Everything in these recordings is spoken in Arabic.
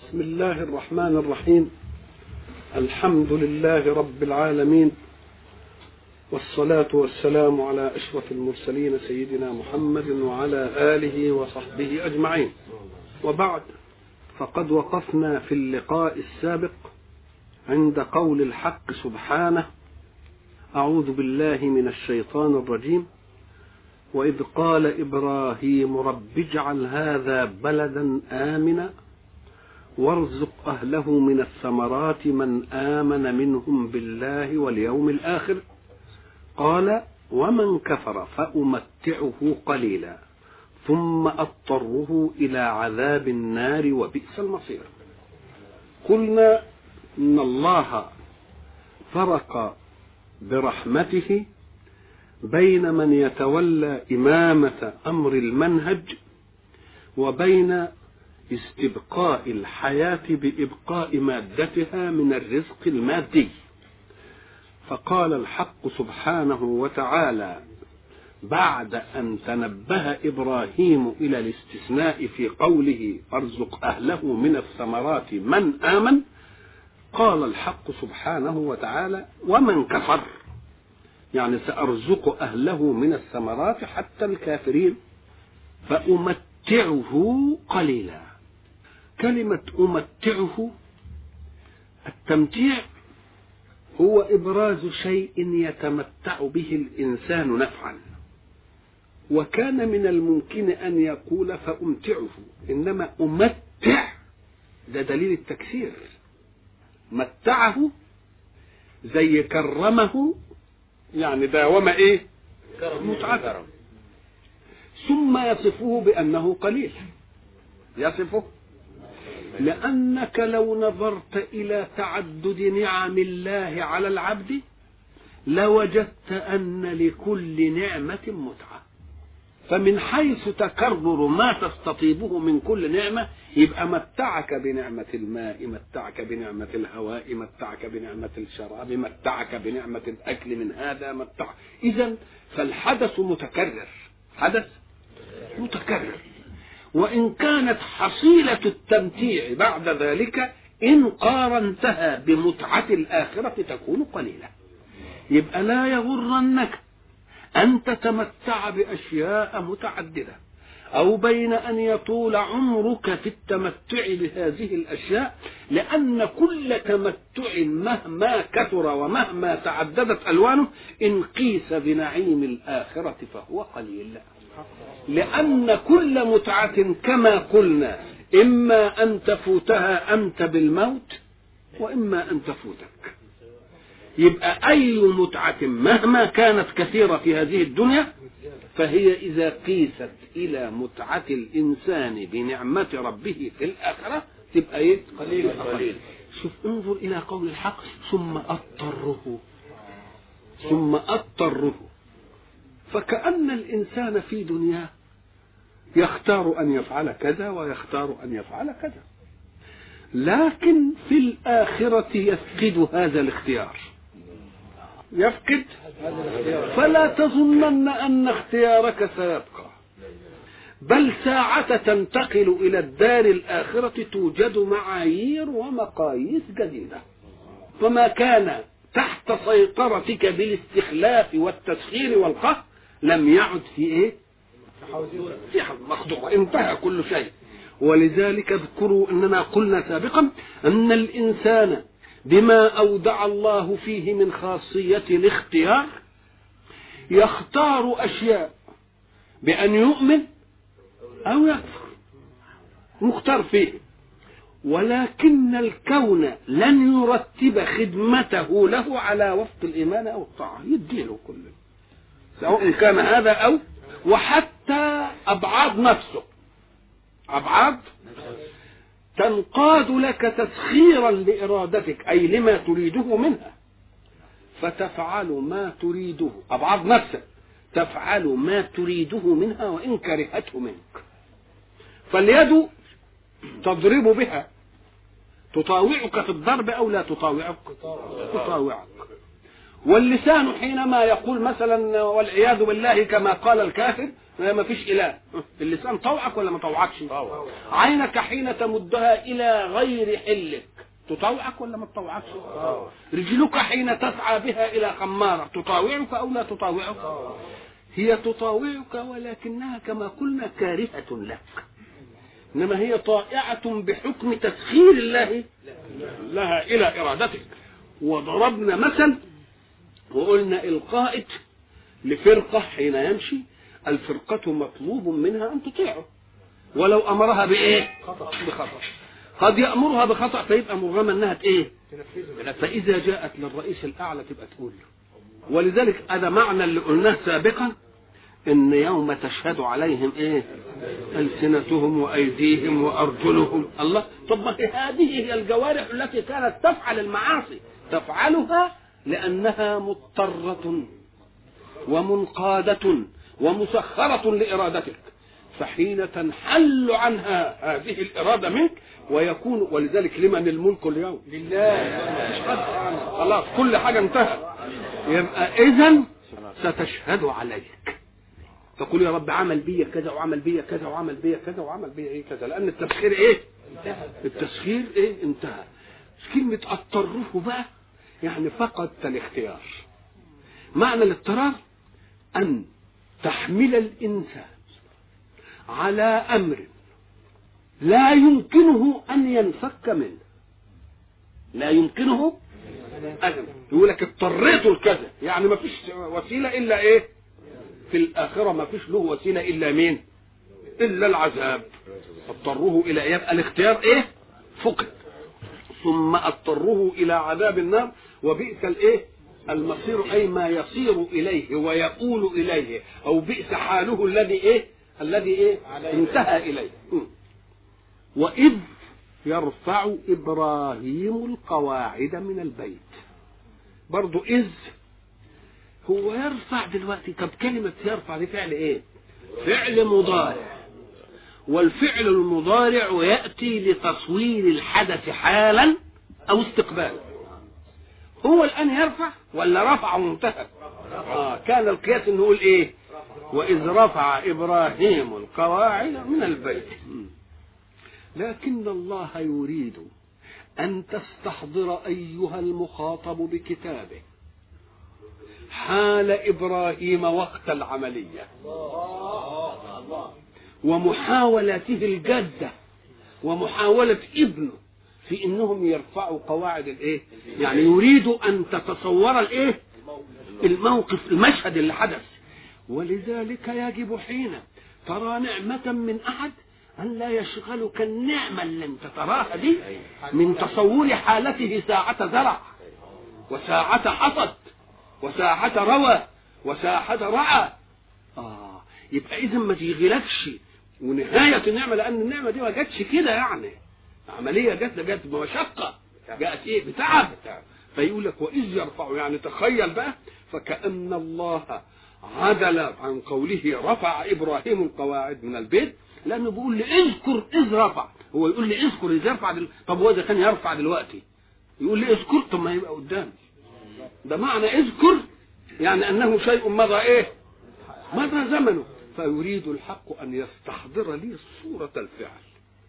بسم الله الرحمن الرحيم. الحمد لله رب العالمين، والصلاة والسلام على أشرف المرسلين سيدنا محمد وعلى آله وصحبه أجمعين، وبعد، فقد وقفنا في اللقاء السابق عند قول الحق سبحانه: أعوذ بالله من الشيطان الرجيم: وإذ قال إبراهيم رب اجعل هذا بلدا آمنا وارزق أهله من الثمرات من آمن منهم بالله واليوم الآخر قال ومن كفر فأمتعه قليلا ثم أضطره إلى عذاب النار وبئس المصير. قلنا إن الله فرق برحمته بين من يتولى إمامة أمر المنهج وبين استبقاء الحياة بإبقاء مادتها من الرزق المادي. فقال الحق سبحانه وتعالى بعد أن تنبه إبراهيم إلى الاستثناء في قوله ارزق أهله من الثمرات من آمن، قال الحق سبحانه وتعالى ومن كفر، يعني سأرزق أهله من الثمرات حتى الكافرين فأمتعه قليلا. كلمة أمتعه، التمتيع هو إبراز شيء يتمتع به الإنسان نفعا، وكان من الممكن أن يقول فأمتعه، إنما أمتع ده دليل التكسير. متعه زي كرمه، يعني داوم إيه؟ متعة. ثم يصفه بأنه قليل، يصفه لأنك لو نظرت إلى تعدد نعم الله على العبد لوجدت أن لكل نعمة متعة. فمن حيث تكرر ما تستطيبه من كل نعمة يبقى متعك بنعمة الماء، متعك بنعمة الهواء، متعك بنعمة الشراب، متعك بنعمة الأكل من هذا، متعك. إذن فالحدث متكرر، حدث متكرر، وإن كانت حصيلة التمتيع بعد ذلك إن قارنتها بمتعة الآخرة تكون قليلة. يبقى لا يغرنك أن تتمتع بأشياء متعددة، أو بين أن يطول عمرك في التمتع بهذه الأشياء، لأن كل تمتع مهما كثر ومهما تعددت ألوانه إن قيس بنعيم الآخرة فهو قليل، لأن كل متعة كما قلنا إما أن تفوتها أنت بالموت وإما أن تفوتك. يبقى أي متعة مهما كانت كثيرة في هذه الدنيا فهي إذا قيست إلى متعة الإنسان بنعمة ربه في الآخرة تبقى إيه؟ قليل. شوف، انظر إلى قول الحق ثم أضطره. فكأن الإنسان في دنياه يختار أن يفعل كذا ويختار أن يفعل كذا، لكن في الآخرة يفقد هذا الاختيار، يفقد. فلا تظنن أن اختيارك سيبقى، بل ساعة تنتقل إلى الدار الآخرة توجد معايير ومقاييس جديدة، فما كان تحت سيطرتك بالاستخلاف والتسخير والقهر لم يعد في ايه؟ في مخدوع، انتهى كل شيء. ولذلك اذكروا اننا قلنا سابقا ان الانسان بما اودع الله فيه من خاصية الاختيار يختار اشياء بان يؤمن او يكفر، مختار فيه، ولكن الكون لن يرتب خدمته له على وفق الإيمان أو الطاعة، يديله كله سواء كان هذا أو، وحتى أبعاد نفسه، أبعاد تنقاد لك تسخيرا لإرادتك، أي لما تريده منها، فتفعل ما تريده. أبعاد نفسك تفعل ما تريده منها وإن كرهته منك. فاليد تضرب بها، تطاوعك في الضرب أو لا تطاوعك؟ تطاوعك. واللسان حينما يقول مثلا والعياذ بالله كما قال الكافر ما فيش اله، اللسان طوعك ولا ما طوعكش؟ عينك حين تمدها الى غير حلك تطوعك ولا ما تطوعكش؟ رجلك حين تسعى بها الى خمارة تطاوعك او لا تطاوعك؟ هي تطاوعك ولكنها كما قلنا كارهة لك، انما هي طائعة بحكم تسخير الله لها الى ارادتك. وضربنا مثل وقلنا القائد لفرقة حين يمشي الفرقة مطلوب منها ان تطيعه ولو امرها بايه؟ بخطأ. قد يأمرها بخطأ فيبقى مرغمة انها ايه؟ فاذا جاءت للرئيس الاعلى تبقى تقول له. ولذلك هذا معنى اللي قلناه سابقا ان يوم تشهد عليهم ايه؟ ألسنتهم وايديهم وارجلهم. الله، طب ما هذه هي الجوارح التي كانت تفعل المعاصي تفعلها لانها مضطرة ومنقادة ومسخرة لارادتك، فحين تنحل عنها هذه الإرادة منك ويكون، ولذلك لمن الملك اليوم؟ لله. خلاص كل حاجة انتهى. يبقى إذن ستشهد عليك، تقول يا رب عمل بي كذا وعمل بي كذا وعمل بي كذا وعمل بي ايه كذا، لأن التسخير ايه؟ التسخير ايه؟ انتهى. كلمة اضطره بقى يعني فقدت الاختيار. معنى الاضطرار أن تحمل الإنسان على أمر لا يمكنه أن ينفك منه، لا يمكنه أن يقول لك اضطريت لكذا، يعني ما فيش وسيلة إلا إيه؟ في الآخرة ما فيش له وسيلة إلا مين؟ إلا العذاب. اضطروه إلى، يبقى الاختيار إيه؟ فقد. ثم اضطروه إلى عذاب النار وبئس الإيه؟ المصير، أي ما يصير إليه ويقول إليه، أو بئس حاله الذي إيه؟ الذي ايه؟ انتهى اليه. واذ يرفع ابراهيم القواعد من البيت. برضو اذ هو يرفع دلوقتي. طب كلمة يرفع دي فعل ايه؟ فعل مضارع، والفعل المضارع يأتي لتصوير الحدث حالا او استقبالا. هو الان يرفع ولا رفع وانتهى؟ كان القياس انه يقول ايه؟ وإذ رفع إبراهيم القواعد من البيت. لكن الله يريد أن تستحضر أيها المخاطب بكتابه حال إبراهيم وقت العملية ومحاولته الجادة ومحاولة ابنه في إنهم يرفعوا قواعد الإيه؟ يعني يريد أن تتصور الإيه؟ الموقف، المشهد اللي حدث. ولذلك يجب حين ترى نعمة من أحد أن لا يشغلك النعمة اللي انت تراها دي من تصور حالته ساعة زرع وساعة حصد وساعة روى وساعة رعى. يبقى إذن ما تيغلكش ونهاية النعمة، لأن النعمة دي ما جاتش كده، يعني عملية جات بمشقة، جاءت إيه؟ بتعب. فيقول لك وإذ يرفع، يعني تخيل بقى، فكأن الله عدل عن قوله رفع إبراهيم القواعد من البيت، لأنه بيقول لي اذكر إذ رفع. هو يقول لي اذكر إذ يرفع طب هو إذا كان يرفع دلوقتي يقول لي اذكر، طب ما يبقى قدام. ده معنى اذكر يعني أنه شيء مضى إيه؟ مضى زمنه. فيريد الحق أن يستحضر لي صورة الفعل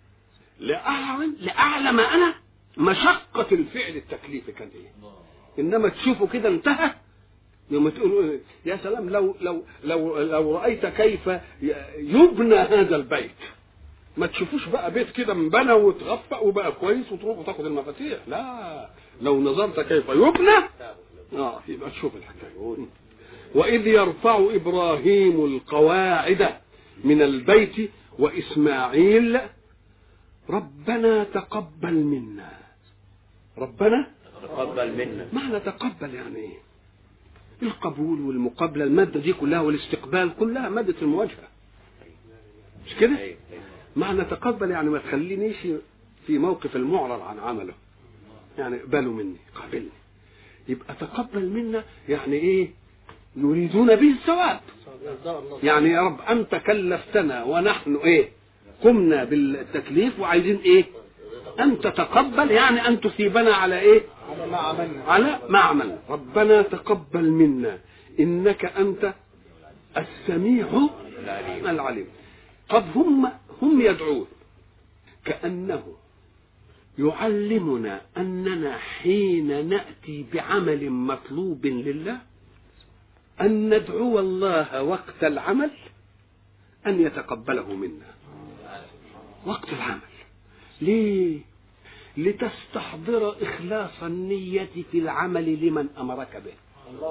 لأعلم أنا مشقة الفعل التكليفي كان إيه. إنما تشوفه كده انتهى، يوم تقول يا سلام لو رأيت كيف يبنى هذا البيت، ما تشوفوش بقى بيت كده منبنى وتغفق وبقى كويس وتروح وتاخد المفاتيح، لا، لو نظرت كيف يبنى يبقى تشوف الحكاية. وإذ يرفع إبراهيم القواعد من البيت وإسماعيل ربنا تقبل منا. ربنا تقبل منا، معنى تقبل يعني ايه؟ القبول والمقابله، الماده دي كلها والاستقبال كلها ماده المواجهه، مش كده؟ معنى تقبل يعني ما تخلينيش في موقف المعرض عن عمله، يعني اقبلوا مني، قابلني. يبقى تقبل منا يعني ايه؟ يريدون به الثواب. يعني يا رب انت كلفتنا ونحن ايه؟ قمنا بالتكليف وعايزين ايه؟ ان تتقبل، يعني ان تصيبنا على ايه؟ على ما عملنا. ربنا تقبل منا إنك أنت السميع العليم. طب هم يدعون كأنه يعلمنا أننا حين نأتي بعمل مطلوب لله أن ندعو الله وقت العمل أن يتقبله منا وقت العمل. ليه؟ لتستحضر إخلاص النية في العمل لمن أمرك به.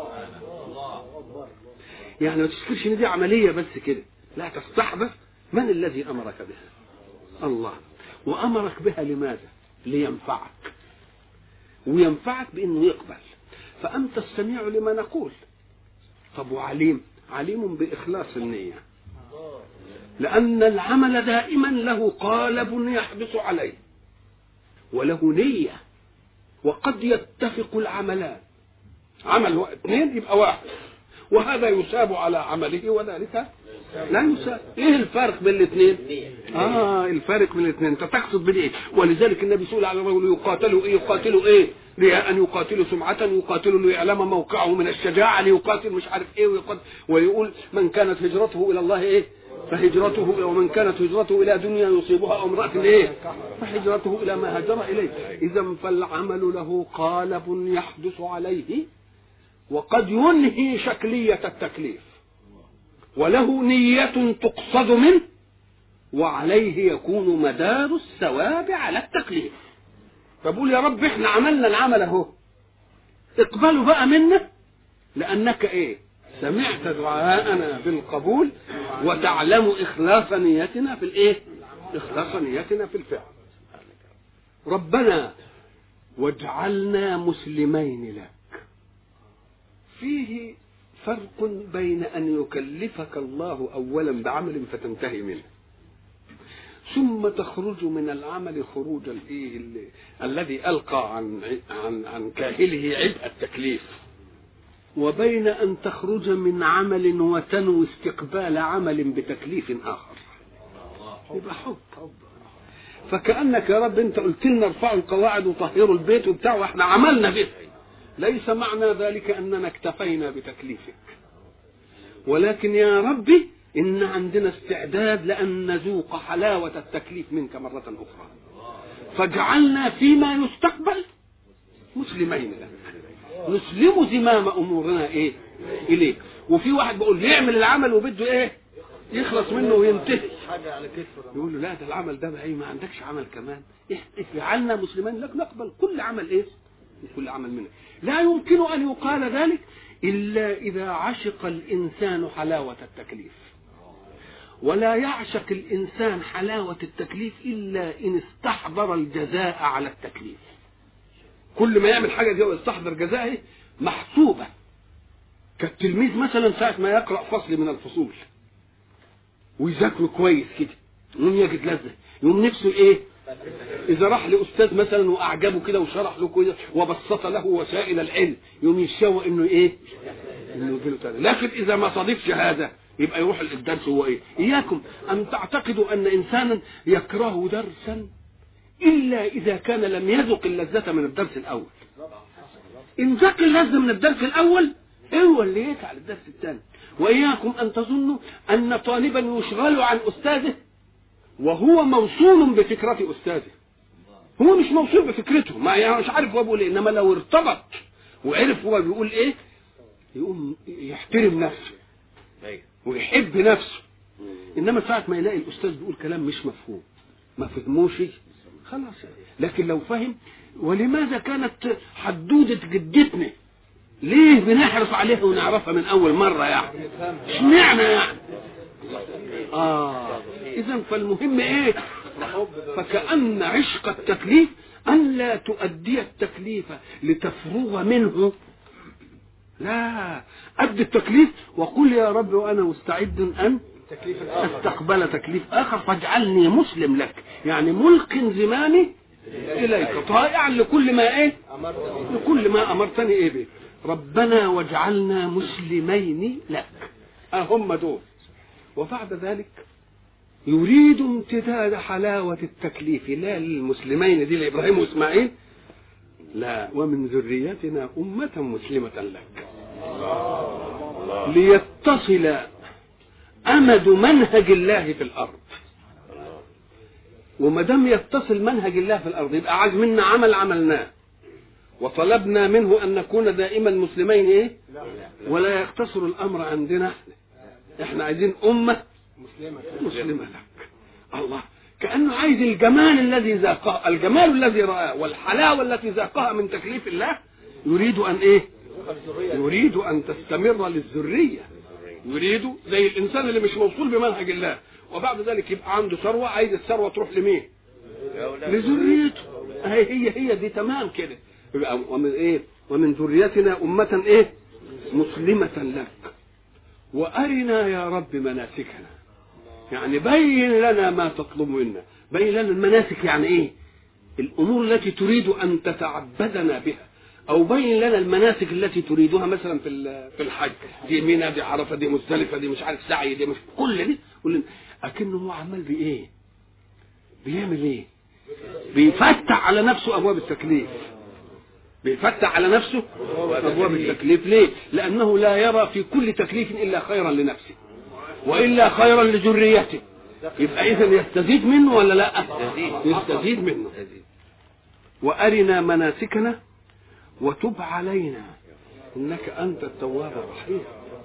يعني ما تشكرش ان دي عملية بس كده، لا، تستحضر من الذي أمرك بها. الله. وأمرك بها لماذا؟ لينفعك، وينفعك بأنه يقبل. فأنت السميع لما نقول. طب وعليم؟ عليم بإخلاص النية، لأن العمل دائما له قالب يحدث عليه وله نية، وقد يتفق العملان، عمل اثنين يبقى واحد، وهذا يساب على عمله وذلك لا يساب. ايه الفرق بين الاثنين؟ الفرق بين الاثنين انت تقصد بالايه؟ ولذلك النبي سئل على الرجل يقاتلوا ايه؟ رياء، يقاتلوا سمعة، يقاتلوا ليعلم موقعه من الشجاعة، ليقاتل مش عارف ايه، ويقول من كانت هجرته الى الله ايه؟ فهجرته، ومن كانت هجرته الى دنيا يصيبها او امرأة ايه؟ فهجرته الى ما هاجر اليه. اذا فالعمل له قالب يحدث عليه، وقد ينهي شكلية التكليف، وله نية تقصد منه، وعليه يكون مدار الثواب على التكليف. فبقول يا رب احنا عملنا العمل اهو، اقبلوا بقى منا، لانك ايه؟ سمعت دعاءنا بالقبول، وتعلم اخلاص نيتنا في الايه؟ اخلاص نيتنا في الفعل. ربنا واجعلنا مسلمين لك. فيه فرق بين أن يكلفك الله أولا بعمل فتنتهي منه، ثم تخرج من العمل خروج الذي ألقى عن كاهله عبء التكليف، وبين أن تخرج من عمل وتنوي استقبال عمل بتكليف آخر. يبقى حب. فكأنك يا رب أنت قلت لنا ارفعوا القواعد وطهروا البيت وبتاع، واحنا عملنا به. ليس معنى ذلك أننا اكتفينا بتكليفك، ولكن يا ربي إن عندنا استعداد لأن نذوق حلاوة التكليف منك مرة أخرى، فاجعلنا فيما يستقبل مسلمين لك، نسلم زمام أمورنا إيه؟ إليك. وفي واحد بيقول يعمل العمل وبده إيه؟ يخلص منه وينتهي، يقول له لا، ده العمل ده بقى ما عندكش عمل كمان، اجعلنا مسلمين لك نقبل كل عمل إيه؟ كل عمل منه. لا يمكن أن يقال ذلك إلا إذا عشق الإنسان حلاوة التكليف، ولا يعشق الإنسان حلاوة التكليف إلا إن استحضر الجزاء على التكليف. كل ما يعمل حاجة دي ويستحضر جزائه محسوبة. كالتلميذ مثلا ساعة ما يقرأ فصل من الفصول ويذاكره كويس كده، يوم يجد لذة، يوم نفسه إيه؟ إذا راح لأستاذ مثلا وأعجبه كده وشرح له كده وبسط له وسائل العلم، يوم يشوق إنه إيه؟ إنه يجيله تاني. لكن إذا ما صادفش هذا يبقى يروح الدرس هو إيه؟ إياكم أن تعتقدوا أن إنسانا يكره درسا إلا إذا كان لم يذق اللذة من الدرس الأول. إن ذاق اللذة من الدرس الأول هو اللي يفعل الدرس الثاني. وإياكم أن تظنوا أن طالبا يشغل عن أستاذه وهو موصول بفكرة أستاذه. هو مش موصول بفكرته، ما يعني مش عارف هو بيقول إيه، إنما لو ارتبط وعرف هو بيقول إيه يقوم يحترم نفسه ويحب نفسه. إنما ساعة ما يلاقي الأستاذ بيقول كلام مش مفهوم، ما فهموش، خلاص. لكن لو فهم، ولماذا كانت حدودة جدتنا ليه بنحرص عليها ونعرفها من أول مرة يعني؟ اشمعنى يعني؟ إذن فالمهم إيه؟ فكأن عشق التكليف أن لا تؤدي التكليف لتفرغ منه، لا، أدي التكليف وقل يا رب وأنا مستعد أن استقبل تكليف آخر، فاجعلني مسلم لك، يعني ملق زمامي إليك، طائعا لكل ما إيه؟ لكل ما أمرتني إيه به. ربنا واجعلنا مسلمين لك، هم دول. وبعد ذلك يريد امتداد حلاوة التكليف لا للمسلمين دي لإبراهيم وإسماعيل، لا، ومن ذريتنا أمة مسلمة لك ليتصل أمد منهج الله في الأرض. وما دام يتصل منهج الله في الأرض يبقى عايز منا عمل عملناه، وطلبنا منه أن نكون دائما مسلمين إيه؟ ولا يقتصر الأمر عندنا احنا عايزين أمة مسلمة لك. الله، كأنه عايز الجمال الذي ذاقه، الجمال الذي رآه والحلاوة التي ذاقها من تكليف الله، يريد أن إيه؟ يريد أن تستمر للذرية. يريد زي الإنسان اللي مش موصول بمنهج الله وبعد ذلك يبقى عنده ثروة، عايز الثروة تروح لمين؟ لذريته. هي دي تمام كده. ومن إيه؟ ومن ذريتنا أمة إيه؟ مسلمة لك وأرنا يا رب مناسكنا. يعني بين لنا ما تطلب منا، بين لنا المناسك. يعني ايه؟ الامور التي تريد ان تتعبدنا بها، او بين لنا المناسك التي تريدها مثلا في الحج، دي منى، دي عرفه، دي مزدلفه، دي مش عارف سعي، دي مش كل دي اكنه هو عمال بايه؟ بيعمل ايه؟ بيفتح على نفسه ابواب التكليف. بيفتح على نفسه ابواب التكليف. ليه؟ لانه لا يرى في كل تكليف الا خيرا لنفسه وإلا خيرا لذريته. يبقى إذن يستزيد منه ولا لا؟ يستزيد منه. وأرنا مناسكنا وتب علينا إنك أنت التواب الرحيم.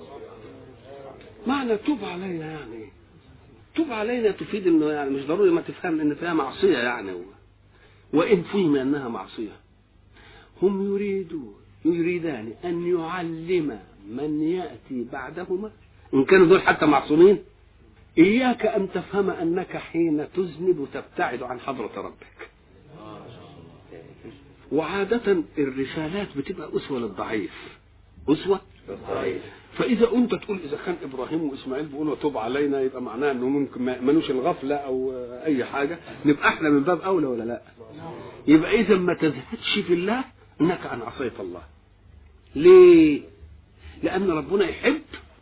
معنى تب علينا يعني تب علينا تفيد إنه يعني مش ضروري ما تفهم إن فيها معصية يعني، وإن فهم أنها معصية. هم يريدان أن يعلم من يأتي بعدهما إن كانوا دول حتى معصومين، إياك أن تفهم أنك حين تذنب تبتعد عن حضرة ربك. وعادة الرسالات بتبقى أسوة للضعيف، أسوة للضعيف. فإذا أنت تقول إذا كان إبراهيم وإسماعيل بيقولوا توب علينا، يبقى معناه أنه ممكن منوش الغفلة أو أي حاجة، نبقى إحنا من باب أولى ولا لا؟ يبقى إذا ما تزهدش في الله أنك عن عصية الله. ليه؟ لأن ربنا يحب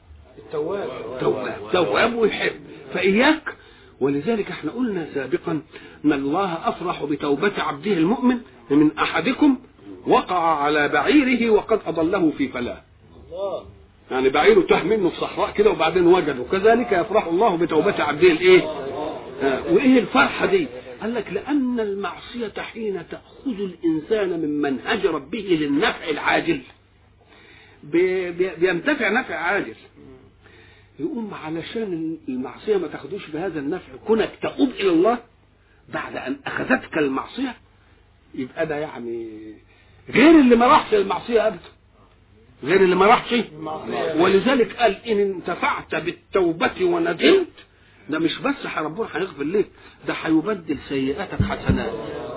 تواب ويحب. فإياك، ولذلك احنا قلنا سابقا ان الله افرح بتوبة عبده المؤمن من احدكم وقع على بعيره وقد اضله في فلاة. يعني بعيره تاه منه في صحراء كده وبعدين وجده، كذلك يفرح الله بتوبة عبده الايه؟ وايه الفرحة دي؟ قال لك لان المعصية حين تأخذ الانسان من منهج ربه للنفع العاجل بينتفع نفع عاجل، يقوم علشان المعصية ما تاخدوش بهذا النفع، كونك تؤوب إلى الله بعد أن أخذتك المعصية، يبقى ده يعني غير اللي ما راحش المعصية أبدا، غير اللي ما راحش. ولذلك قال إن انتفعت بالتوبة وندمت، ده مش بس ربنا هيغفر لك، ده هيبدل سيئاتك حسنات.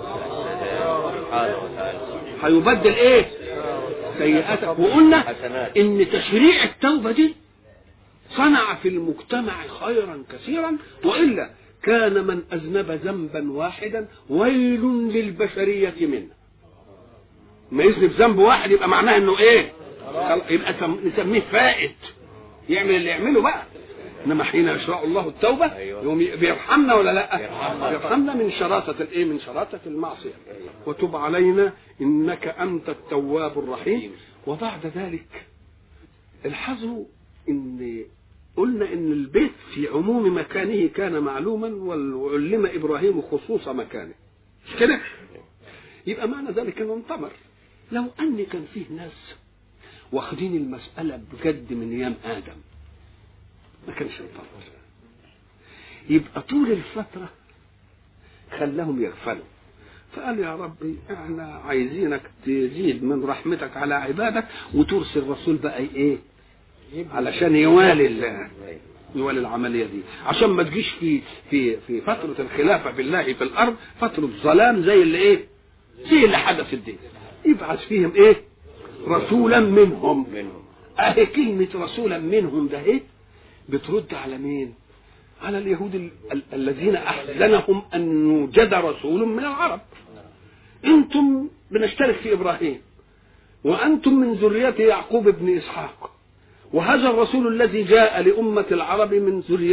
هيبدل إيه؟ سيئاتك. وقلنا إن تشريع التوبة دي صنع في المجتمع خيرا كثيرا، وإلا كان من أذنب ذنبا واحدا ويل للبشرية منه. ما يذنب ذنب واحد يبقى معناه انه ايه؟ يبقى نسميه فائت، يعمل اللي يعمله بقى. انما حين يشرع الله التوبة يوم بيرحمنا ولا لا؟ بيرحمنا من شراسة الايه؟ من شراسة المعصية. وتب علينا انك انت التواب الرحيم. وبعد ذلك الحظوا ان قلنا ان البيت في عموم مكانه كان معلوما، وعلم ابراهيم خصوص مكانه، مش كده؟ يبقى معنى ذلك انه انتمر. لو ان كان فيه ناس واخدين المسألة بجد من ايام ادم ما كانش انتمر. يبقى طول الفترة خلاهم يغفلوا، فقال يا ربي احنا عايزينك تزيد من رحمتك على عبادك وترسل رسول بقى ايه علشان يوالي العملية دي، عشان ما تجيش في فترة الخلافة بالله في الأرض فترة ظلام زي اللي ايه؟ زي اللي حدث الدين. يبعث فيهم ايه؟ رسولا منهم. اهي كلمة رسولا منهم ده ايه؟ بترد على مين؟ على اليهود الذين أحزنهم أن يوجد رسول من العرب. انتم بنشترك في إبراهيم وأنتم من ذرية يعقوب بن إسحاق، وهذا الرسول الذي جاء لأمة العرب من ذرية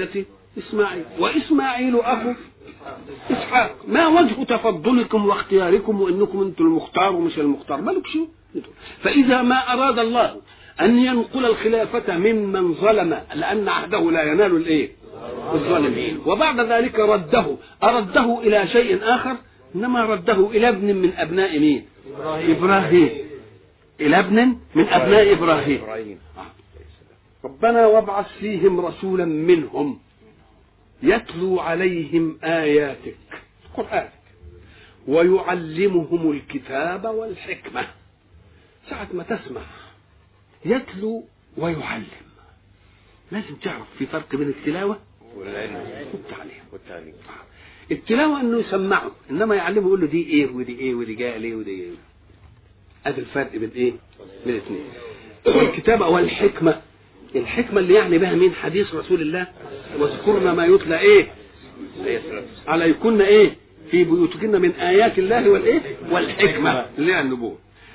إسماعيل، وإسماعيل أخو إسحاق. ما وجه تفضلكم واختياركم وإنكم أنتم المختار ومش المختار؟ مالك شو. فإذا ما أراد الله أن ينقل الخلافة ممن ظلم، لأن عهده لا ينال الإيه؟ الظالمين، وبعد ذلك أرده إلى شيء آخر، إنما رده إلى ابن من أبناء مين؟ إبراهيم. إلى ابن من أبناء إبراهيم. ربنا وابعث فيهم رسولا منهم يتلو عليهم آياتك، قرآنك، ويعلمهم الكتاب والحكمة. ساعة ما تسمع يتلو ويعلم لازم تعرف في فرق بين التلاوة والتعليم. التلاوة انه يسمعه، انما يعلمه يقول له دي ايه ودي ايه ودي جاء ليه ودي ايه. ادي الفرق بين ايه؟ بين الاثنين. والكتابة والحكمة، الحكمة اللي يعني بها مين؟ حديث رسول الله، واذكرنا ما يتلى ايه عليكن ايه في بيوتكن من ايات الله والايه والحكمة اللي هي النبوة.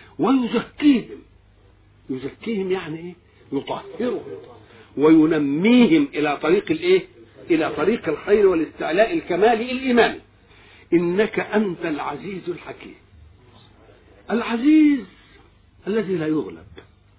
ويزكيهم يعني ايه؟ يطهرهم وينميهم الى طريق الايه؟ الى طريق الخير والاستعلاء الكمالي الايماني. انك انت العزيز الحكيم. العزيز الذي لا يغلب،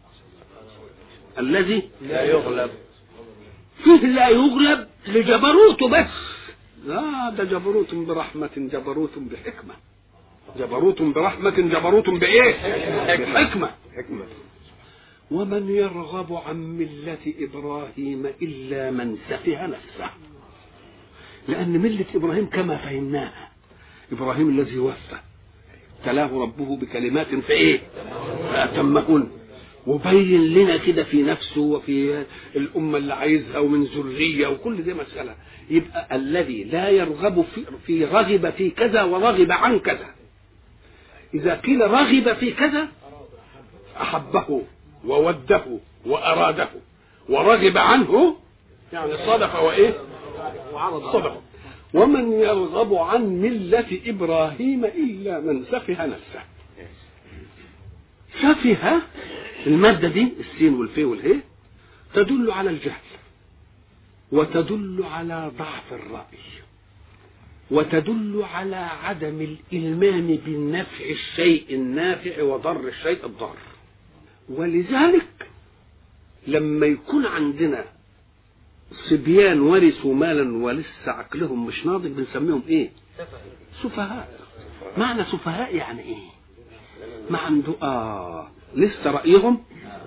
الذي لا يغلب. فيه لا يغلب لجبروته بس، لا ده جبروت برحمة، جبروت بحكمة، جبروت برحمة، جبروت بإيه؟ بحكمة. ومن يرغب عن ملة إبراهيم إلا من سفه نفسه، لأن ملة إبراهيم كما فهمناها إبراهيم الذي وفى تلاه ربه بكلمات فإيه؟ فأتمهن، وبين لنا كده في نفسه وفي الأمة اللي عايزها ومن ذرية وكل دي مسألة. يبقى الذي لا يرغب في رغب في كذا ورغب عن كذا، إذا قيل رغب في كذا أحبه ووده وأراده، ورغب عنه يعني صدق وإيه؟ صدق. ومن يرغب عن ملة إبراهيم إلا من سفه نفسه. سفه المادة دي السين والفي والهي تدل على الجهل، وتدل على ضعف الرأي، وتدل على عدم الإلمام بالنفع الشيء النافع وضر الشيء الضار. ولذلك لما يكون عندنا صبيان ورثوا مالا ولسه عقلهم مش ناضج بنسميهم ايه؟ سفهاء. معنى سفهاء يعني ايه؟ ما عنده لسه رأيهم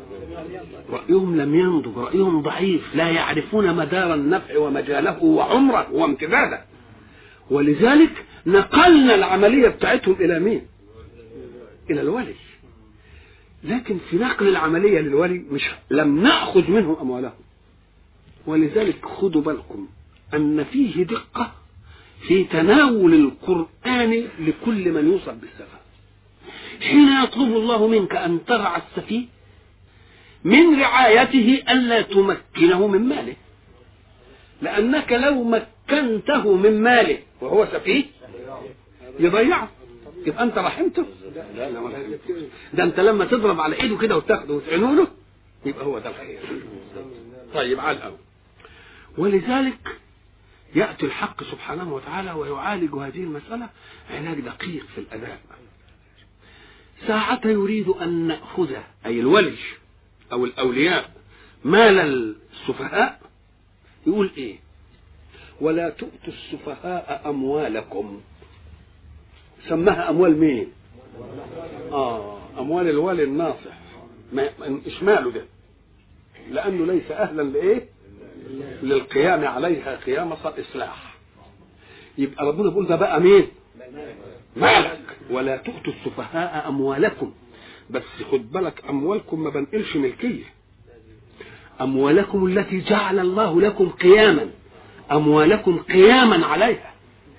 لم ينضج، رأيهم ضعيف، لا يعرفون مدار النفع ومجاله وعمره وامتداده. ولذلك نقلنا العملية بتاعتهم إلى مين؟ إلى الولي. لكن في نقل العملية للولي مش لم نأخذ منهم أموالهم. ولذلك خدوا بالكم أن فيه دقة في تناول القرآن لكل من يوصف بالسفه. حين يطلب الله منك أن ترعى السفيه من رعايته ألا تمكنه من ماله، لأنك لو مكنته من ماله وهو سفيه يضيعه، يبقى أنت رحمته. ده أنت لما تضرب على إيده كده وتاخده وتعنوا له يبقى هو ده الخير. طيب على الأول. ولذلك يأتي الحق سبحانه وتعالى ويعالج هذه المسألة علاج دقيق في الأداء. ساعة يريد أن نأخذ أي الولي أو الأولياء مال السفهاء يقول إيه؟ ولا تؤتوا السفهاء أموالكم. سمها أموال مين؟ أموال الولي الناصح. مش ماله ده، لأنه ليس أهلا لإيه؟ للقيام عليها قيام إصلاح. يبقى ربنا بيقول ده بقى مين؟ مالك. ولا تؤتوا السفهاء أموالكم، بس خد بالك أموالكم ما بنقلش ملكية، أموالكم التي جعل الله لكم قياما، أموالكم قياما عليها.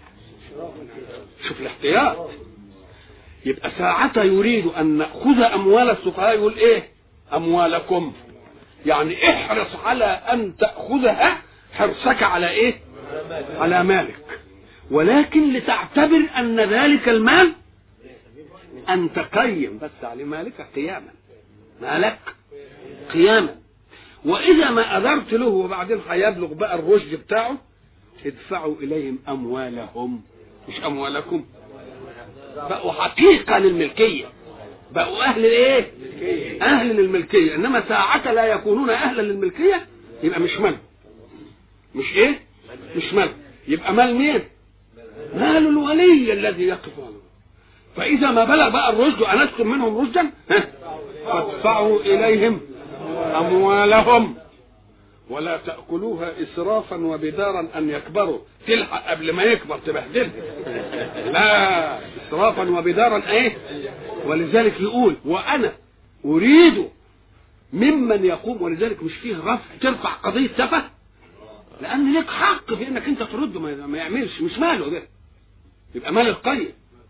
شوف الاحتياط. يبقى ساعة يريد أن نأخذ أموال السفهاء يقول إيه؟ أموالكم، يعني احرص على أن تأخذها حرصك على إيه؟ على مالك، ولكن لتعتبر أن ذلك المال أن تقيم بس على مالك قياما، مالك قياما. وإذا ما أدرت له وبعدين هيبلغ بقى الرشد بتاعه ادفعوا إليهم أموالهم، مش أموالكم. بقوا حقيقة للملكية، بقوا أهل إيه؟ أهل للملكية. إنما ساعة لا يكونون أهلا للملكية يبقى مش مال، مش إيه؟ مش مال، يبقى مال مين؟ مال الولي الذي يقف عنه. فإذا ما بلغ بقى الرشد أنستم منهم رشدا فادفعوا إليهم أموالهم ولا تأكلوها إسرافا وبدارا أن يكبروا، تلحق قبل ما يكبر تبهدله. لا، إسرافا وبدارا إيه؟ ولذلك يقول وأنا أريد ممن يقوم، ولذلك مش فيه رفع ترفع قضية سفه، لأن لك حق في إنك أنت ترده، ما يعملش، مش ماله ده، يبقى مال القيم.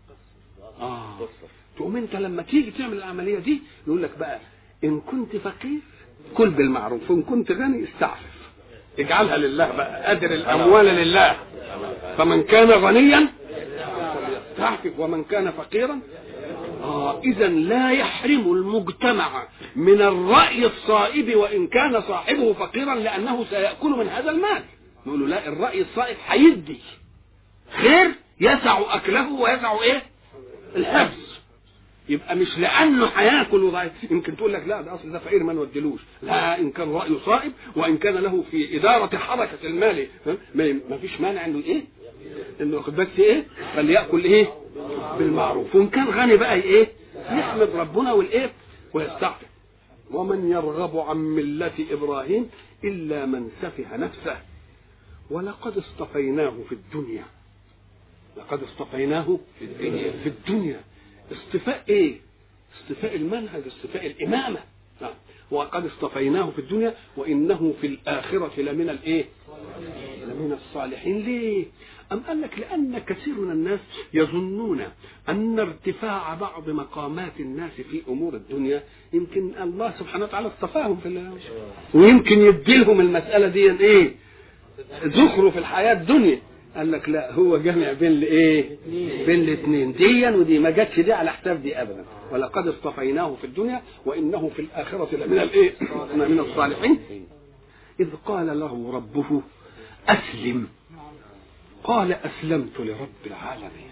تقوم أنت لما تيجي تعمل العملية دي يقول لك بقى إن كنت فقير كل بالمعروف، وإن كنت غني استعفف، اجعلها لله بقى، أدر الأموال لله، فمن كان غنيا استعفف ومن كان فقيرا. إذا لا يحرم المجتمع من الرأي الصائب وإن كان صاحبه فقيرا، لأنه سيأكل من هذا المال. نقول له لا، الرأي الصائب هيدي خير يسع أكله ويسع إيه؟ الحفظ. يبقى مش لأنه هياكل وضعيف يمكن تقول لك لا ده أصل ده فقير ما نودلوش، لا، إن كان رأيه صائب وإن كان له في إدارة حركة المال ما فيش مانع إنه إيه؟ إنه ياخد بس إيه؟ فليأكل إيه؟ بالمعروف. وإن كان غني بقى إيه؟ يحمد ربنا والإيه؟ ويستعفف. ومن يرغب عن ملة إبراهيم إلا من سفه نفسه ولقد اصطفيناه في الدنيا. لقد اصطفيناه في الدنيا. اصطفاء ايه؟ اصطفاء المنهج، اصطفاء الامامه. وقد اصطفيناه في الدنيا وانه في الاخره لمن الايه؟ لمن الصالحين. ليه؟ ام قال لك لان كثير من الناس يظنون ان ارتفاع بعض مقامات الناس في امور الدنيا يمكن الله سبحانه وتعالى اصطفاهم في الله، ويمكن يديلهم المساله دي ايه؟ ذخروا في الحياه الدنيا. قال لك لا، هو جمع بين الايه؟ بين الاثنين، دي ودي، ما جاتش دي على حساب دي ابدا. ولقد اصطفيناه في الدنيا وانه في الاخره لمن الايه؟ من الصالحين. اذ قال له ربه اسلم قال اسلمت لرب العالمين.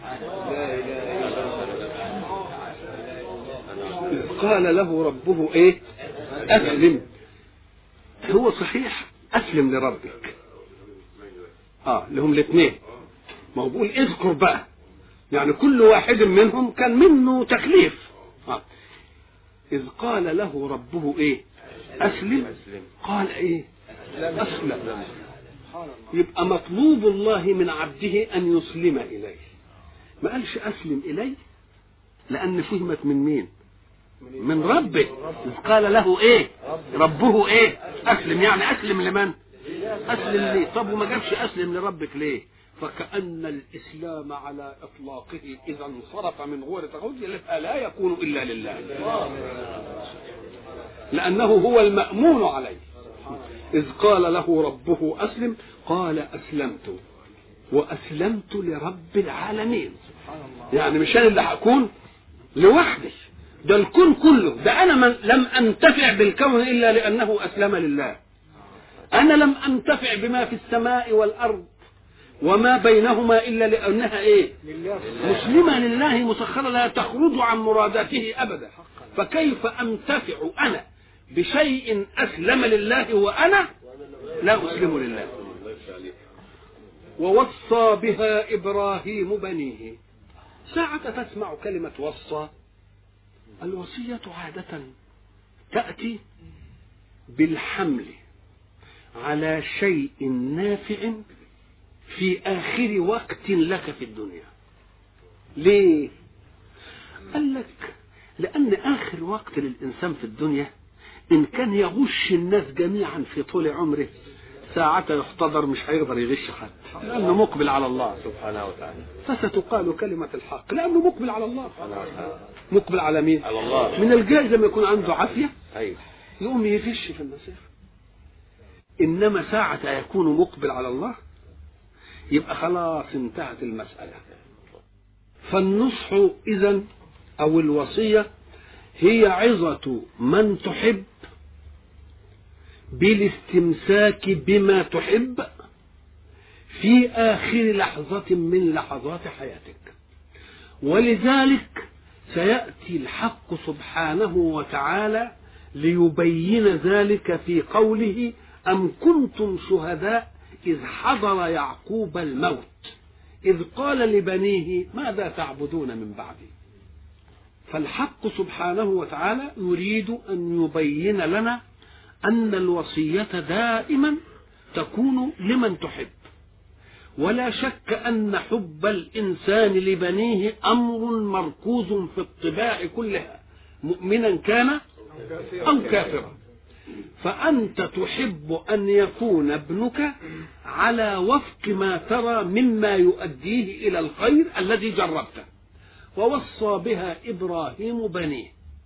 اذ قال له ربه ايه؟ اسلم. هو صحيح اسلم لربك، لهم الاثنين. ما هو بيقول اذكر بقى، يعني كل واحد منهم كان منه تكليف. اذ قال له ربه ايه؟ اسلم. قال ايه؟ اسلم. يبقى مطلوب الله من عبده ان يسلم اليه، ما قالش اسلم اليه، لان فهمت من مين؟ من ربه. اذ قال له ايه؟ ربه ايه؟ اسلم. يعني اسلم لمن؟ أسلم ليه؟ طب وما جابش أسلم لربك ليه؟ فكأن الإسلام على إطلاقه إذا انصرف من غور تغوض لا يكون إلا لله، لأنه هو المأمون عليه. إذ قال له ربه أسلم قال أسلمت وأسلمت لرب العالمين. يعني مش أنا اللي هكون لوحدي، ده الكون كله، ده أنا لم أنتفع بالكون إلا لأنه أسلم لله. أنا لم أنتفع بما في السماء والأرض وما بينهما إلا لأنها إيه؟ مسلمة لله مسخرة لا تخرج عن مراداته أبدا. فكيف أنتفع أنا بشيء أسلم لله وأنا لا أسلم لله؟ ووصى بها إبراهيم بنيه. ساعة تسمع كلمة وصى، الوصية عادة تأتي بالحمل على شيء نافع في آخر وقت لك في الدنيا. ليه؟ قال لك لأن آخر وقت للإنسان في الدنيا إن كان يغش الناس جميعا في طول عمره، ساعة يحتضر مش هيقدر يغش حد، لأنه مقبل على الله سبحانه وتعالى. فستقال كلمة الحق لأنه مقبل على الله. مقبل على مين؟ على الله. من الجائز لما يكون عنده عافية يقوم يغش في المسيرة، إنما ساعة يكون مقبل على الله يبقى خلاص انتهت المسألة. فالنصح إذن أو الوصية هي عظة من تحب بالاستمساك بما تحب في آخر لحظة من لحظات حياتك. ولذلك سيأتي الحق سبحانه وتعالى ليبين ذلك في قوله: أم كنتم شهداء إذ حضر يعقوب الموت إذ قال لبنيه ماذا تعبدون من بعدي. فالحق سبحانه وتعالى يريد أن يبين لنا أن الوصية دائما تكون لمن تحب، ولا شك أن حب الإنسان لبنيه أمر مركوز في الطباع كلها، مؤمنا كان أو كافرا. فأنت تحب أن يكون ابنك على وفق ما ترى مما يؤديه إلى الخير الذي جربته. ووصى بها إبراهيم بنيه،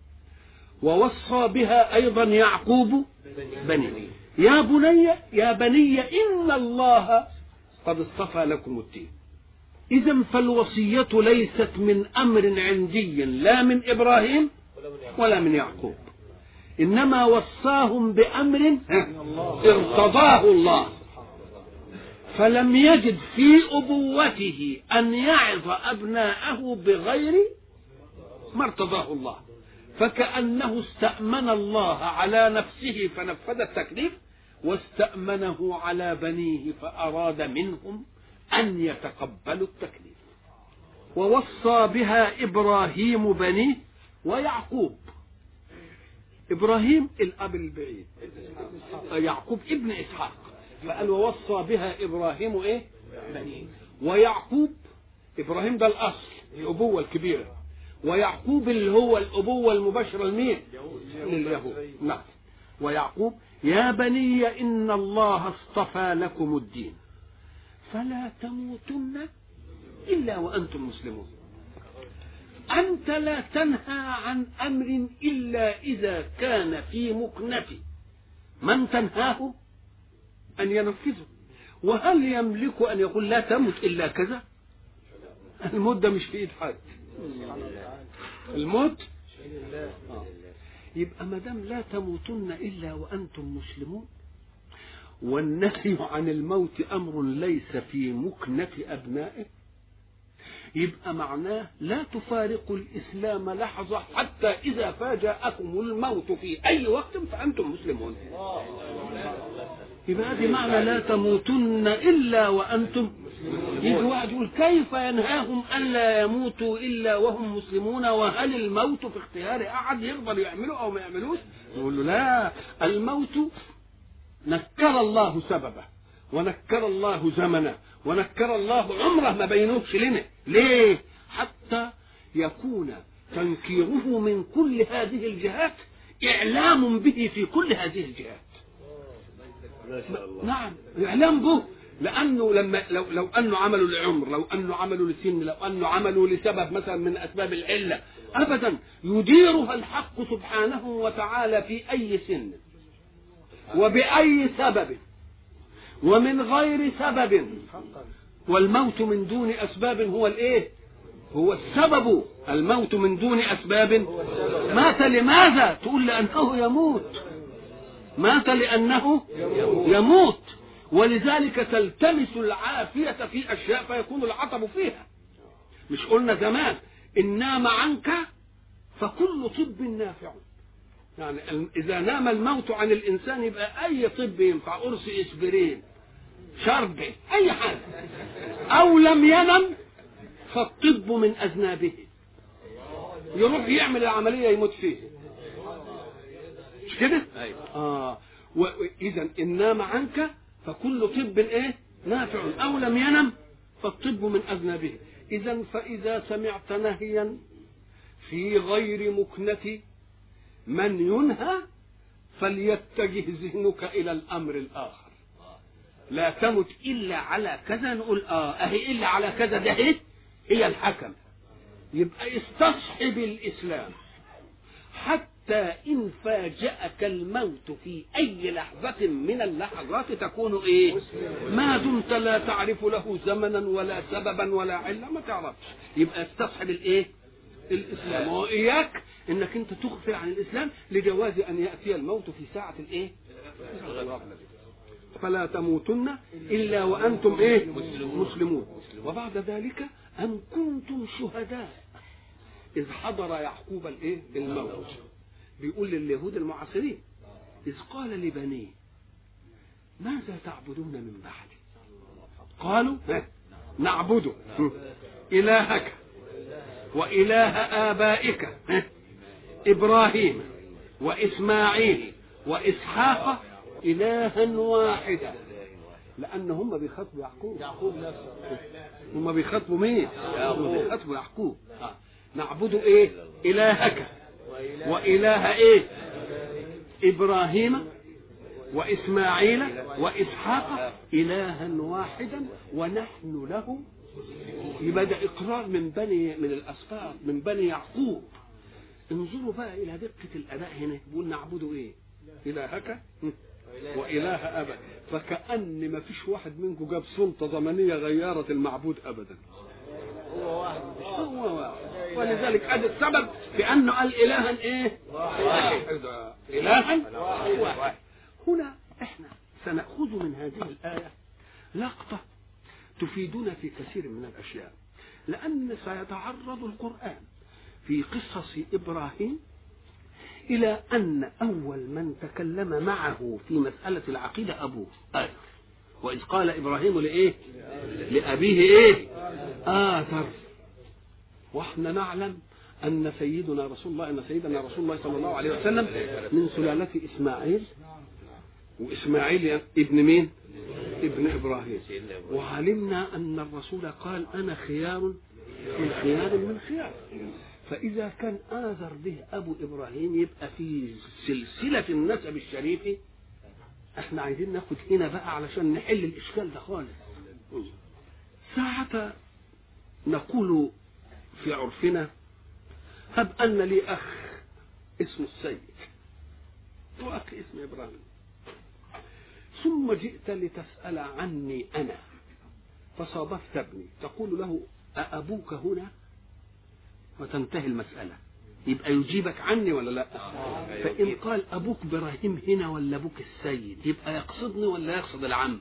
ووصى بها أيضا يعقوب بنيه: يا بني إن الله قد اصطفى لكم الدين. إذا فالوصية ليست من أمر عندي لا من إبراهيم ولا من يعقوب، إنما وصاهم بأمر ارتضاه الله، فلم يجد في أبوته أن يعظ أبناءه بغير ما ارتضاه الله، فكأنه استأمن الله على نفسه فنفذ التكليف، واستأمنه على بنيه فأراد منهم أن يتقبلوا التكليف. ووصى بها إبراهيم بنيه ويعقوب. إبراهيم الأب البعيد، يعقوب ابن إسحاق، فقال ووصى بها إبراهيم إيه؟ بنيه. ويعقوب، إبراهيم ده الأصل، الأبوة الكبيرة، ويعقوب اللي هو الأبوة المباشرة لمين؟ لليهود. نعم. ويعقوب: يا بني إن الله اصطفى لكم الدين فلا تموتن إلا وأنتم مسلمون. أنت لا تنهى عن أمر إلا إذا كان في مكنة من تنهاه أن ينفذه. وهل يملك أن يقول لا تمت إلا كذا؟ الموت ده مش في إيد حد، الموت يبقى ما دام لا تموتن إلا وأنتم مسلمون، والنهي عن الموت أمر ليس في مكنة أبنائه، يبقى معناه لا تفارقوا الإسلام لحظة حتى إذا فاجأكم الموت في أي وقت فأنتم مسلمون. يبقى هذه معنى لا تموتن إلا وأنتم. يجي واحد يقول كيف ينهاهم ألا يموتوا إلا وهم مسلمون، وهل الموت في اختيار أحد يقدر يعمله أو ما يعملوش؟ نقول له لا، الموت نكر الله سببه ونكر الله زمنه ونكر الله عمره ما بينوش لنا. ليه؟ حتى يكون تنكيره من كل هذه الجهات إعلام به في كل هذه الجهات. نعم، إعلام به، لأنه لو أنه عملوا لعمر، لو أنه عملوا لسن، لو أنه عملوا لسبب مثلا من أسباب العلة، أبدا يديرها الحق سبحانه وتعالى في أي سن وبأي سبب ومن غير سبب. والموت من دون أسباب هو الإيه؟ هو السبب. الموت من دون أسباب. مات لماذا؟ تقول لأنه يموت. مات لأنه يموت. ولذلك تلتمس العافية في أشياء فيكون العطب فيها. مش قلنا زمان إن نام عنك فكل طب نافع؟ يعني إذا نام الموت عن الإنسان يبقى أي طب ينفع، قرص إسبرين، شرب، أي حاجة. أو لم ينم فالطب من أذنابه، يروح يعمل العملية يموت فيه، مش كده؟ وإذا إن نام عنك فكل طب إيه؟ نافع. أو لم ينم فالطب من أذنابه. إذا فإذا سمعت نهيا في غير مكنة من ينهى فليتجه ذهنك إلى الأمر الآخر. لا تمت إلا على كذا، نقول أهي إلا على كذا، ده هي الحكم. يبقى استصحب الإسلام حتى إن فاجأك الموت في أي لحظة من اللحظات تكون إيه؟ ما دمت لا تعرف له زمنا ولا سببا ولا علة، ما تعرفش. يبقى استصحب الإيه؟ الإسلام. وإياك إنك أنت تغفل عن الإسلام لجواز أن يأتي الموت في ساعة الإيه؟ فلا تموتن إلا وأنتم إيه؟ مسلمون. وبعد ذلك أم كنتم شهداء إذ حضر يعقوب الإيه؟ الموت. بيقول لليهود المعاصرين إذ قال لبنيه ماذا تعبدون من بعدي؟ قالوا نعبد إلهك وإله آبائك إبراهيم وإسماعيل وإسحاق إلها واحدا. لأن هم بيخاطبوا يعقوب نفسه. هم بيخاطبوا مين؟ بيخاطبوا يعقوب. نعبد إيه؟ إلهك وإله إيه؟ إبراهيم وإسماعيل وإسحاق إلها واحدا ونحن له. يبقى ده إقرار من الأسباط من بني يعقوب. انظروا بقى إلى دقة الأداء هنا. بيقول نعبدوا إيه؟ إلهك وإله أبدا. فكأن ما فيش واحد منكم جاب سلطة زمنية غيرت المعبود أبدا. هو واحد. ولذلك هذا السبب في أنه قال إلها إيه؟ إلها واحد. هنا احنا سنأخذ من هذه الآية لقطة تفيدنا في كثير من الأشياء. لأن سيتعرض القرآن في قصص إبراهيم إلى أن أول من تكلم معه في مسألة العقيدة أبوه آزر. وإذ قال إبراهيم لإيه؟ لأبيه إيه؟ آزر. وإحنا نعلم أن سيدنا رسول الله صلى الله عليه وسلم من سلالة إسماعيل، وإسماعيل ابن مين؟ ابن إبراهيم. وعلمنا أن الرسول قال أنا خيار من خيار من خيار. فإذا كان آزر به أبو إبراهيم يبقى في سلسلة النسب الشريفي. احنا عايزين ناخد هنا بقى علشان نحل الإشكال ده خالص. ساعة نقول في عرفنا هب أن لي أخ اسمه السيد وأخ اسمه إبراهيم، ثم جئت لتسأل عني أنا فصادفت ابني، تقول له أأبوك هنا؟ وتنتهي المسألة. يبقى يجيبك عني ولا لا؟ فإن قال أبوك إبراهيم هنا ولا أبوك السيد يبقى يقصدني ولا يقصد العم؟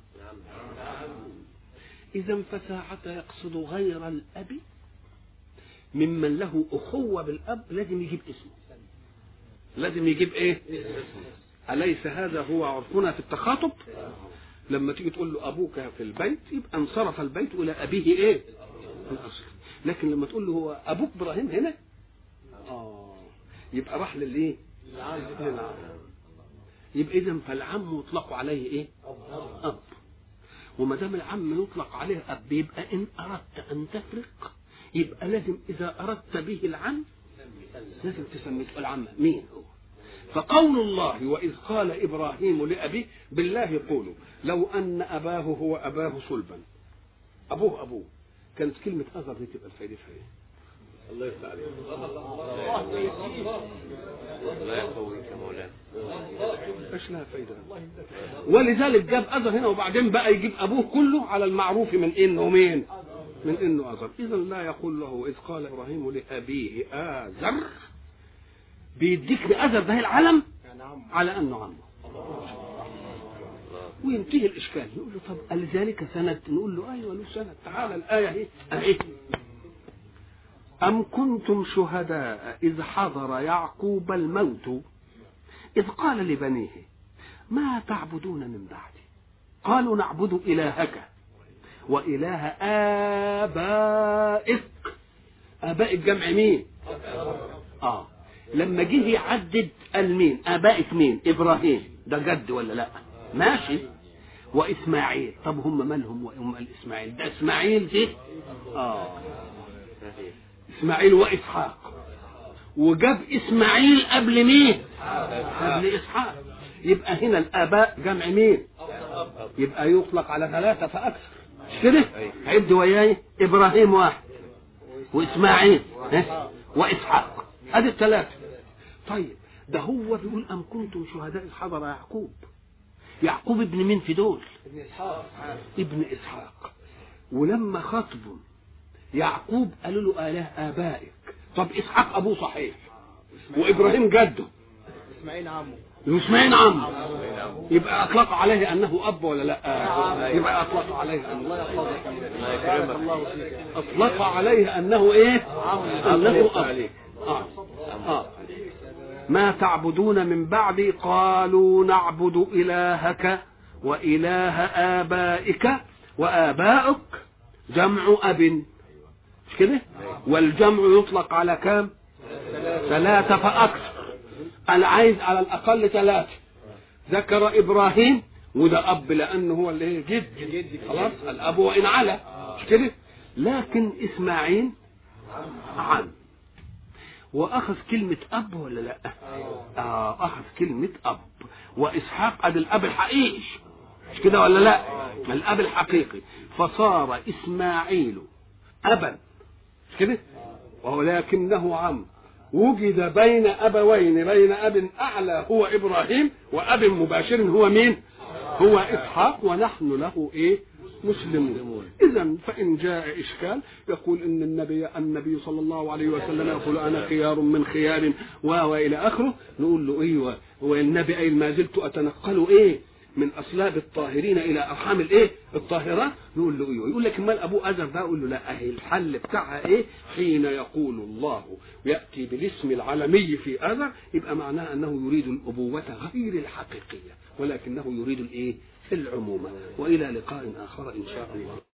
إذا فساعة يقصد غير الأب ممن له أخوة بالأب لازم يجيب اسمه. لازم يجيب إيه؟ أليس هذا هو عرفنا في التخاطب؟ لما تيجي تقول له أبوك في البيت يبقى انصرف البيت إلى أبيه إيه؟ الأصل. لكن لما تقول له هو أبوك إبراهيم هنا يبقى راح للإيه؟ للعم. يبقى إذن فالعم يطلق عليه إيه؟ أب. وما دام العم يطلق عليه أب يبقى إن أردت أن تفرق يبقى لازم إذا أردت به العم لازم تسميه العم مين هو. فقول الله وإذ قال إبراهيم لأبيه بالله قولوا لو أن أباه هو أباه صلبا أبوه كانت كلمة أذر دي تبقى الفائدة فيها. الله يفتح عليك. الله يقويك يا مولانا. ايش لها فايدة؟ ولذلك جاب أذر هنا وبعدين بقى يجيب أبوه كله على المعروف من إنه مين؟ من إنه أذر. إذا لا يقول له إذ قال إبراهيم لأبيه آزر بيديك بأذر ده العلم على أنه عمه. وينتهي الإشكال. نقول له طب لذلك سند؟ نقول له أيوة له سند. تعالى الآية اهي أم كنتم شهداء إذ حضر يعقوب الموت إذ قال لبنيه ما تعبدون من بعدي قالوا نعبد إلهك وإله آبائك. آبائك جمع مين؟ لما جه يعدد قال مين؟ آبائك مين؟ إبراهيم ده جد ولا لا؟ ماشي. وإسماعيل طب هم مالهم وهم الإسماعيل ده إسماعيل دي إسماعيل وإسحاق وجاب إسماعيل قبل مين؟ قبل إسحاق. يبقى هنا الآباء جمع مين؟ يبقى يطلق على 3 فأكثر كده. عد وياي إبراهيم واحد وإسماعيل وإسحاق هذه 3. طيب ده هو بيقول أم كنتم شهداء حضر يعقوب ابن مين في دول؟ ابن إسحاق. ولما خطبوا يعقوب قالوا له آله آبائك. طب إسحاق أبوه صحيح وإبراهيم جده، اسماعيل عم، يبقى اطلق عليه انه اب ولا لا؟ يبقى اطلق عليه ان الله يحفظك الله فيك، اطلق عليه انه ايه؟ انه اب. ما تعبدون من بعدي قالوا نعبد الهك واله ابائك وابائك جمع اب، مش كده؟ والجمع يطلق على كام؟ 3 فاكثر. انا عايز على الاقل 3. ذكر ابراهيم وده اب لانه هو اللي جد خلاص، الاب وان على، مش كده؟ لكن اسماعيل عم، واخذ كلمه اب ولا لا؟ اخذ كلمه اب. واسحاق ادي الاب الحقيقي، مش كده ولا لا؟ الاب الحقيقي. فصار اسماعيل ابا، مش كده؟ ولكنه عم، وجد بين ابوين، بين اب اعلى هو ابراهيم واب مباشر هو مين؟ هو اسحاق، ونحن له ايه؟ مسلمون. اذا فان جاء اشكال يقول ان النبي صلى الله عليه وسلم يقول انا خيار من خيار والى اخره، نقول له ايوه، والنبي قال ما زلت اتنقل ايه؟ من اصلاب الطاهرين الى ارحام الايه؟ الطاهرات. نقول له ايوه. يقول لك امال ابو اذر ده؟ اقول له لا، اهي الحل بتاعها ايه؟ حين يقول الله ياتي بالاسم العالمي في اذر، يبقى معناه انه يريد الابوه غير الحقيقيه، ولكنه يريد الايه؟ العمومه. والى لقاء اخر ان شاء الله.